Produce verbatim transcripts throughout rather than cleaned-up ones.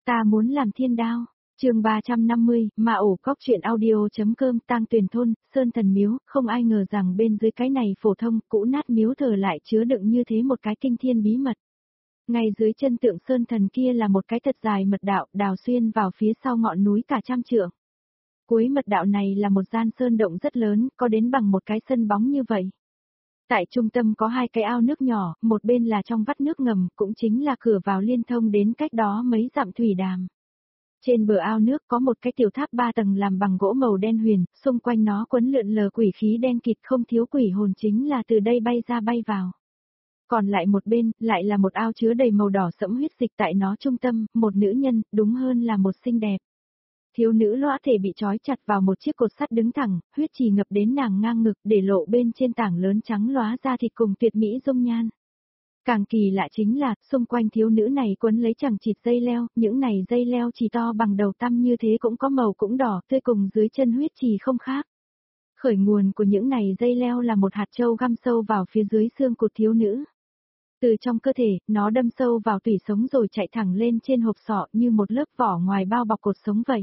Ta muốn làm thiên đao. Chương ba trăm năm mươi, Ma ổ cóc truyện audio.com. Tang Tuyền thôn, Sơn Thần miếu, không ai ngờ rằng bên dưới cái này phổ thông, cũ nát miếu thờ lại chứa đựng như thế một cái kinh thiên bí mật. Ngay dưới chân tượng Sơn Thần kia là một cái thật dài mật đạo, đào xuyên vào phía sau ngọn núi cả trăm trượng. Cuối mật đạo này là một gian sơn động rất lớn, có đến bằng một cái sân bóng như vậy. Tại trung tâm có hai cái ao nước nhỏ, một bên là trong vắt nước ngầm, cũng chính là cửa vào liên thông đến cách đó mấy dặm thủy đàm. Trên bờ ao nước có một cái tiểu tháp ba tầng làm bằng gỗ màu đen huyền, xung quanh nó quấn lượn lờ quỷ khí đen kịt, không thiếu quỷ hồn chính là từ đây bay ra bay vào. Còn lại một bên, lại là một ao chứa đầy màu đỏ sẫm huyết dịch, tại nó trung tâm, một nữ nhân, đúng hơn là một xinh đẹp. Thiếu nữ lõa thể bị trói chặt vào một chiếc cột sắt đứng thẳng, huyết trì ngập đến nàng ngang ngực, để lộ bên trên tảng lớn trắng lóa da thịt cùng tuyệt mỹ dung nhan. Càng kỳ lạ chính là, xung quanh thiếu nữ này quấn lấy chẳng chịt dây leo, những này dây leo chỉ to bằng đầu tăm như thế cũng có màu cũng đỏ, tươi cùng dưới chân huyết trì không khác. Khởi nguồn của những này dây leo là một hạt châu găm sâu vào phía dưới xương cụt thiếu nữ. Từ trong cơ thể, nó đâm sâu vào tủy sống rồi chạy thẳng lên trên hộp sọ như một lớp vỏ ngoài bao bọc cột sống vậy.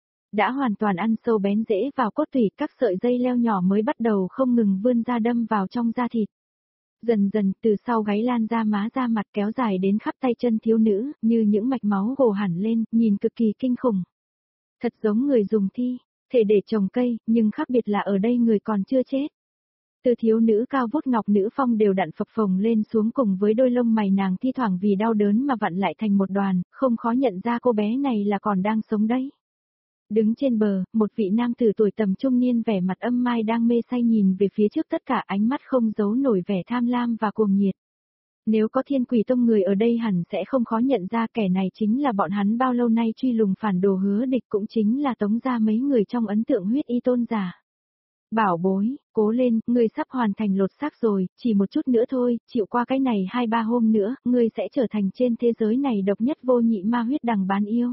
Đã hoàn toàn ăn sâu bén rễ vào cốt tủy, các sợi dây leo nhỏ mới bắt đầu không ngừng vươn ra đâm vào trong da thịt. Dần dần, từ sau gáy lan ra má ra mặt kéo dài đến khắp tay chân thiếu nữ, như những mạch máu gồ hẳn lên, nhìn cực kỳ kinh khủng. Thật giống người dùng thi, thể để trồng cây, nhưng khác biệt là ở đây người còn chưa chết. Từ thiếu nữ cao vút ngọc nữ phong đều đặn phập phồng lên xuống, cùng với đôi lông mày nàng thi thoảng vì đau đớn mà vặn lại thành một đoàn, không khó nhận ra cô bé này là còn đang sống đấy. Đứng trên bờ, một vị nam tử tuổi tầm trung niên vẻ mặt âm mai đang mê say nhìn về phía trước, tất cả ánh mắt không giấu nổi vẻ tham lam và cuồng nhiệt. Nếu có Thiên Quỷ Tông người ở đây hẳn sẽ không khó nhận ra kẻ này chính là bọn hắn bao lâu nay truy lùng phản đồ Hứa Địch, cũng chính là Tống gia mấy người trong ấn tượng huyết y tôn giả. Bảo bối, cố lên, ngươi sắp hoàn thành lột xác rồi, chỉ một chút nữa thôi, chịu qua cái này hai ba hôm nữa, ngươi sẽ trở thành trên thế giới này độc nhất vô nhị ma huyết đằng bán yêu.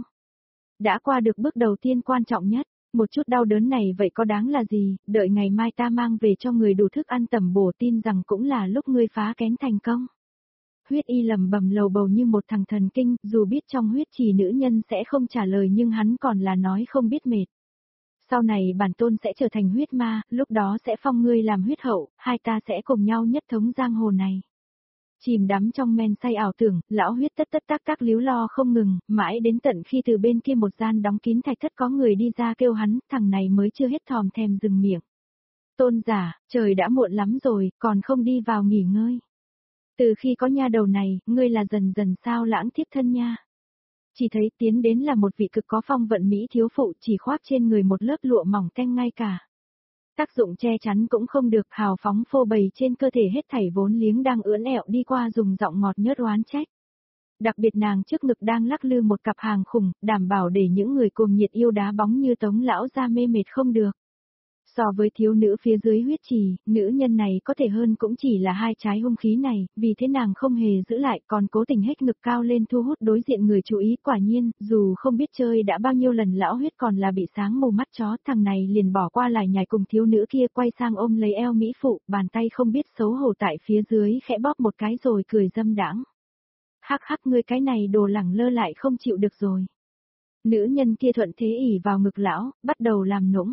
Đã qua được bước đầu tiên quan trọng nhất, một chút đau đớn này vậy có đáng là gì, đợi ngày mai ta mang về cho người đủ thức ăn tẩm bổ, tin rằng cũng là lúc ngươi phá kén thành công. Huyết y lầm bầm lầu bầu như một thằng thần kinh, dù biết trong huyết trì nữ nhân sẽ không trả lời nhưng hắn còn là nói không biết mệt. Sau này bản tôn sẽ trở thành huyết ma, lúc đó sẽ phong ngươi làm huyết hậu, hai ta sẽ cùng nhau nhất thống giang hồ này. Chìm đắm trong men say ảo tưởng, lão huyết tất tất tác tác líu lo không ngừng, mãi đến tận khi từ bên kia một gian đóng kín thạch thất có người đi ra kêu hắn, thằng này mới chưa hết thòm thèm dừng miệng. Tôn giả, trời đã muộn lắm rồi, còn không đi vào nghỉ ngơi. Từ khi có nha đầu này, ngươi là dần dần sao lãng thiếp thân nha. Chỉ thấy tiến đến là một vị cực có phong vận mỹ thiếu phụ, chỉ khoác trên người một lớp lụa mỏng tanh ngay cả. Tác dụng che chắn cũng không được, hào phóng phô bày trên cơ thể hết thảy vốn liếng đang ưỡn ẹo đi qua, dùng giọng ngọt nhớt oán trách. Đặc biệt nàng trước ngực đang lắc lư một cặp hàng khủng, đảm bảo để những người cuồng nhiệt yêu đá bóng như Tống lão ra mê mệt không được. So với thiếu nữ phía dưới huyết trì, nữ nhân này có thể hơn cũng chỉ là hai trái hung khí này, vì thế nàng không hề giữ lại, còn cố tình hết ngực cao lên thu hút đối diện người chú ý. Quả nhiên, dù không biết chơi đã bao nhiêu lần lão huyết còn là bị sáng mù mắt chó, thằng này liền bỏ qua lải nhải cùng thiếu nữ kia, quay sang ôm lấy eo mỹ phụ, bàn tay không biết xấu hổ tại phía dưới khẽ bóp một cái rồi cười dâm đãng. Hắc hắc, ngươi cái này đồ lẳng lơ lại không chịu được rồi. Nữ nhân kia thuận thế ỉ vào ngực lão, bắt đầu làm nũng.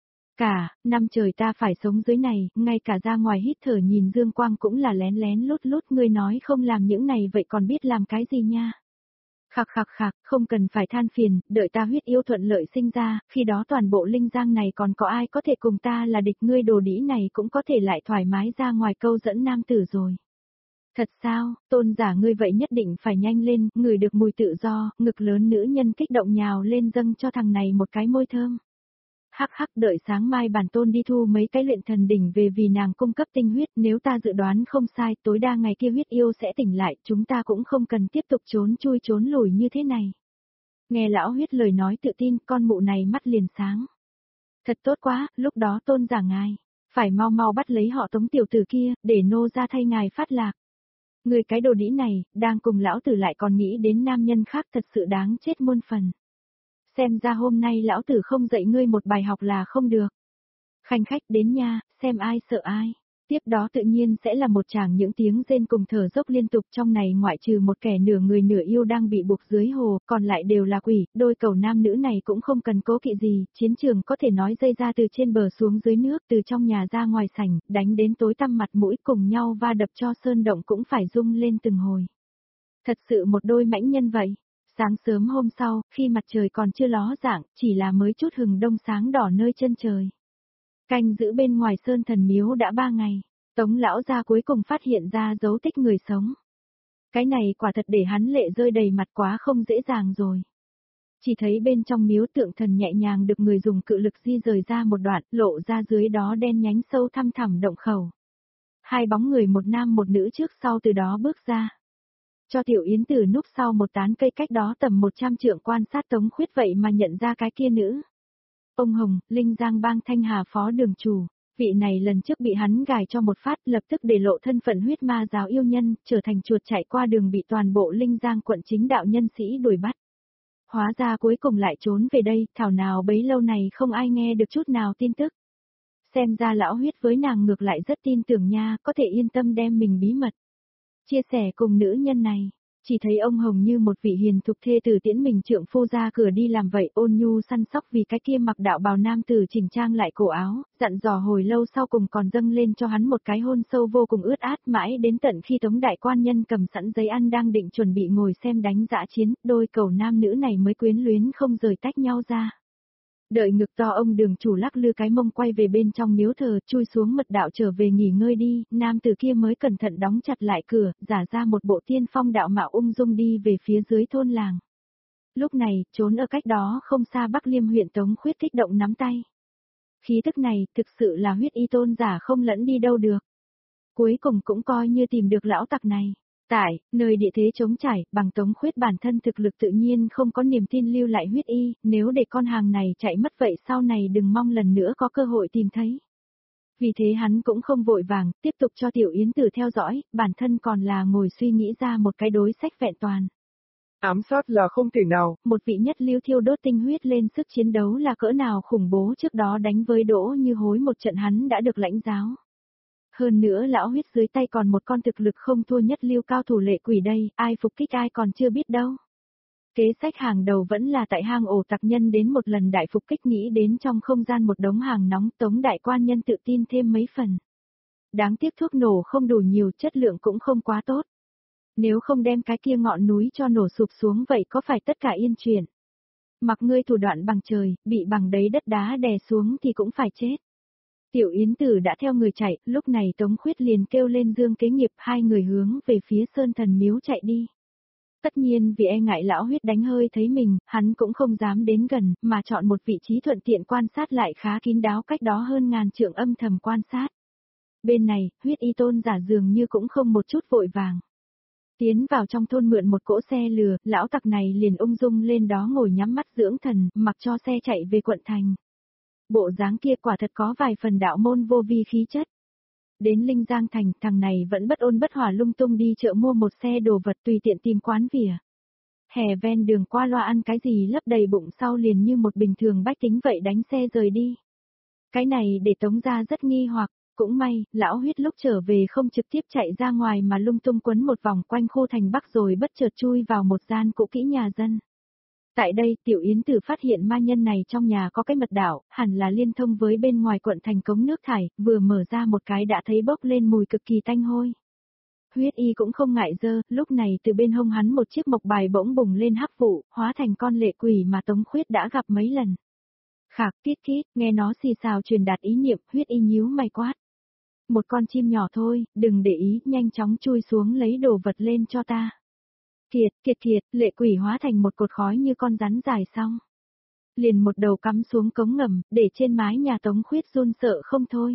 Cả, năm trời ta phải sống dưới này, ngay cả ra ngoài hít thở nhìn dương quang cũng là lén lén lút lút, ngươi nói không làm những này vậy còn biết làm cái gì nha. Khạc khạc khạc, không cần phải than phiền, đợi ta huyết yêu thuận lợi sinh ra, khi đó toàn bộ linh giang này còn có ai có thể cùng ta là địch, ngươi đồ đĩ này cũng có thể lại thoải mái ra ngoài câu dẫn nam tử rồi. Thật sao, tôn giả ngươi vậy nhất định phải nhanh lên, ngửi được mùi tự do, ngực lớn nữ nhân kích động nhào lên dâng cho thằng này một cái môi thơm. Hắc hắc, đợi sáng mai bản tôn đi thu mấy cái luyện thần đỉnh về vì nàng cung cấp tinh huyết, nếu ta dự đoán không sai, tối đa ngày kia huyết yêu sẽ tỉnh lại, chúng ta cũng không cần tiếp tục trốn chui trốn lùi như thế này. Nghe lão huyết lời nói tự tin, con mụ này mắt liền sáng. Thật tốt quá, lúc đó tôn giả ngài, phải mau mau bắt lấy họ Tống tiểu tử kia, để nô ra thay ngài phát lạc. Người cái đồ đĩ này, đang cùng lão tử lại còn nghĩ đến nam nhân khác, thật sự đáng chết muôn phần. Xem ra hôm nay lão tử không dạy ngươi một bài học là không được. Khanh khách đến nha, xem ai sợ ai. Tiếp đó tự nhiên sẽ là một tràng những tiếng rên cùng thở dốc liên tục, trong này ngoại trừ một kẻ nửa người nửa yêu đang bị buộc dưới hồ, còn lại đều là quỷ, đôi cầu nam nữ này cũng không cần cố kỵ gì, chiến trường có thể nói dây ra từ trên bờ xuống dưới nước, từ trong nhà ra ngoài sảnh, đánh đến tối tăm mặt mũi cùng nhau va đập cho sơn động cũng phải rung lên từng hồi. Thật sự một đôi mãnh nhân vậy. Sáng sớm hôm sau, khi mặt trời còn chưa ló dạng, chỉ là mới chút hừng đông sáng đỏ nơi chân trời. Canh giữ bên ngoài sơn thần miếu đã ba ngày, Tống lão gia cuối cùng phát hiện ra dấu tích người sống. Cái này quả thật để hắn lệ rơi đầy mặt, quá không dễ dàng rồi. Chỉ thấy bên trong miếu tượng thần nhẹ nhàng được người dùng cự lực di rời ra một đoạn, lộ ra dưới đó đen nhánh sâu thăm thẳm động khẩu. Hai bóng người một nam một nữ trước sau từ đó bước ra. Cho Tiểu Yến Tử núp sau một tán cây cách đó tầm một trăm trượng quan sát Tống Khuyết vậy mà nhận ra cái kia nữ. Ông Hồng, Linh Giang bang Thanh Hà phó đường chủ, vị này lần trước bị hắn gài cho một phát lập tức để lộ thân phận huyết ma giáo yêu nhân, trở thành chuột chạy qua đường bị toàn bộ Linh Giang quận chính đạo nhân sĩ đuổi bắt. Hóa ra cuối cùng lại trốn về đây, thảo nào bấy lâu này không ai nghe được chút nào tin tức. Xem ra lão huyết với nàng ngược lại rất tin tưởng nha, có thể yên tâm đem mình bí mật chia sẻ cùng nữ nhân này. Chỉ thấy ông Hồng như một vị hiền thục thê tử tiễn mình trượng phu ra cửa đi làm vậy, ôn nhu săn sóc vì cái kia mặc đạo bào nam tử chỉnh trang lại cổ áo, dặn dò hồi lâu sau cùng còn dâng lên cho hắn một cái hôn sâu vô cùng ướt át, mãi đến tận khi Tống đại quan nhân cầm sẵn giấy ăn đang định chuẩn bị ngồi xem đánh dã chiến, đôi cầu nam nữ này mới quyến luyến không rời tách nhau ra. Đợi ngực to ông đường chủ lắc lư cái mông quay về bên trong miếu thờ, chui xuống mật đạo trở về nghỉ ngơi đi, nam tử kia mới cẩn thận đóng chặt lại cửa, giả ra một bộ tiên phong đạo mạo ung dung đi về phía dưới thôn làng. Lúc này, trốn ở cách đó không xa Bắc Liêm huyện Tống Khuyết kích động nắm tay. Khí tức này, thực sự là huyết y tôn giả không lẫn đi đâu được. Cuối cùng cũng coi như tìm được lão tặc này. Tại, nơi địa thế trống trải, bằng Tống Khuyết bản thân thực lực tự nhiên không có niềm tin lưu lại huyết y, nếu để con hàng này chạy mất vậy sau này đừng mong lần nữa có cơ hội tìm thấy. Vì thế hắn cũng không vội vàng, tiếp tục cho Tiểu Yến Tử theo dõi, bản thân còn là ngồi suy nghĩ ra một cái đối sách vẹn toàn. Ám sát là không thể nào, một vị nhất lưu thiêu đốt tinh huyết lên sức chiến đấu là cỡ nào khủng bố, trước đó đánh với Đỗ Như Hối một trận hắn đã được lãnh giáo. Hơn nữa lão huyết dưới tay còn một con thực lực không thua nhất lưu cao thủ lệ quỷ đây, ai phục kích ai còn chưa biết đâu. Kế sách hàng đầu vẫn là tại hang ổ tặc nhân đến một lần đại phục kích, nghĩ đến trong không gian một đống hàng nóng, Tống đại quan nhân tự tin thêm mấy phần. Đáng tiếc thuốc nổ không đủ nhiều, chất lượng cũng không quá tốt. Nếu không đem cái kia ngọn núi cho nổ sụp xuống vậy có phải tất cả yên chuyện. Mặc ngươi thủ đoạn bằng trời, bị bằng đấy đất đá đè xuống thì cũng phải chết. Tiểu Yến Tử đã theo người chạy, lúc này Tống Khuyết liền kêu lên Dương Kế Nghiệp, hai người hướng về phía Sơn Thần Miếu chạy đi. Tất nhiên vì e ngại lão huyết đánh hơi thấy mình, hắn cũng không dám đến gần, mà chọn một vị trí thuận tiện quan sát lại khá kín đáo, cách đó hơn ngàn trượng âm thầm quan sát. Bên này, huyết y tôn giả dường như cũng không một chút vội vàng. Tiến vào trong thôn mượn một cỗ xe lừa, lão tặc này liền ung dung lên đó ngồi nhắm mắt dưỡng thần, mặc cho xe chạy về quận thành. Bộ dáng kia quả thật có vài phần đạo môn vô vi khí chất. Đến Linh Giang thành, thằng này vẫn bất ôn bất hỏa lung tung đi chợ mua một xe đồ vật tùy tiện tìm quán vỉa. Hè ven đường qua loa ăn cái gì lấp đầy bụng sau liền như một bình thường bách tính vậy đánh xe rời đi. Cái này để Tống gia rất nghi hoặc, cũng may, lão huyết lúc trở về không trực tiếp chạy ra ngoài mà lung tung quấn một vòng quanh khu thành Bắc rồi bất chợt chui vào một gian cũ kỹ nhà dân. Tại đây, Tiểu Yến Tử phát hiện ma nhân này trong nhà có cái mật đảo, hẳn là liên thông với bên ngoài quận thành cống nước thải, vừa mở ra một cái đã thấy bốc lên mùi cực kỳ tanh hôi. Huyết y cũng không ngại dơ, lúc này từ bên hông hắn một chiếc mộc bài bỗng bùng lên hắc vụ, hóa thành con lệ quỷ mà Tống Khuyết đã gặp mấy lần. Khạc kít kít, nghe nó xì xào truyền đạt ý niệm, huyết y nhíu mày quát. Một con chim nhỏ thôi, đừng để ý, nhanh chóng chui xuống lấy đồ vật lên cho ta. Kiệt, kiệt kiệt, lệ quỷ hóa thành một cột khói như con rắn dài xong. Liền một đầu cắm xuống cống ngầm, để trên mái nhà Tống Khuyết run sợ không thôi.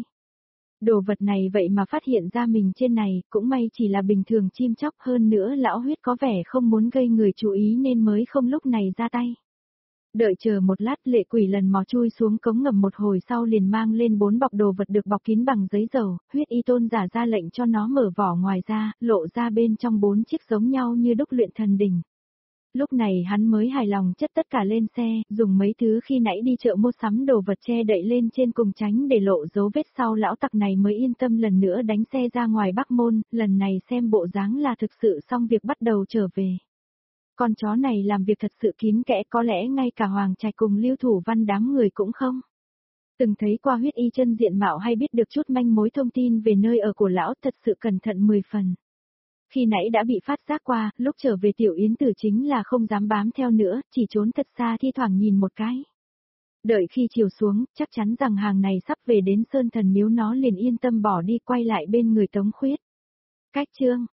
Đồ vật này vậy mà phát hiện ra mình trên này, cũng may chỉ là bình thường chim chóc, hơn nữa lão huyết có vẻ không muốn gây người chú ý nên mới không lúc này ra tay. Đợi chờ một lát, lệ quỷ lần mò chui xuống cống ngầm một hồi sau liền mang lên bốn bọc đồ vật được bọc kín bằng giấy dầu, huyết y tôn giả ra lệnh cho nó mở vỏ ngoài ra, lộ ra bên trong bốn chiếc giống nhau như đúc luyện thần đỉnh. Lúc này hắn mới hài lòng chất tất cả lên xe, dùng mấy thứ khi nãy đi chợ mua sắm đồ vật che đậy lên trên cùng tránh để lộ dấu vết, sau lão tặc này mới yên tâm lần nữa đánh xe ra ngoài Bắc Môn, lần này xem bộ dáng là thực sự xong việc bắt đầu trở về. Con chó này làm việc thật sự kín kẽ, có lẽ ngay cả Hoàng Trạch cùng Lưu Thủ Văn đám người cũng không từng thấy qua huyết y chân diện mạo hay biết được chút manh mối thông tin về nơi ở của lão, thật sự cẩn thận mười phần. Khi nãy đã bị phát giác qua, lúc trở về Tiểu Yến Tử chính là không dám bám theo nữa, chỉ trốn thật xa thi thoảng nhìn một cái. Đợi khi chiều xuống, chắc chắn rằng hàng này sắp về đến Sơn Thần Miếu nó liền yên tâm bỏ đi, quay lại bên người Tống Khuyết. Cách chương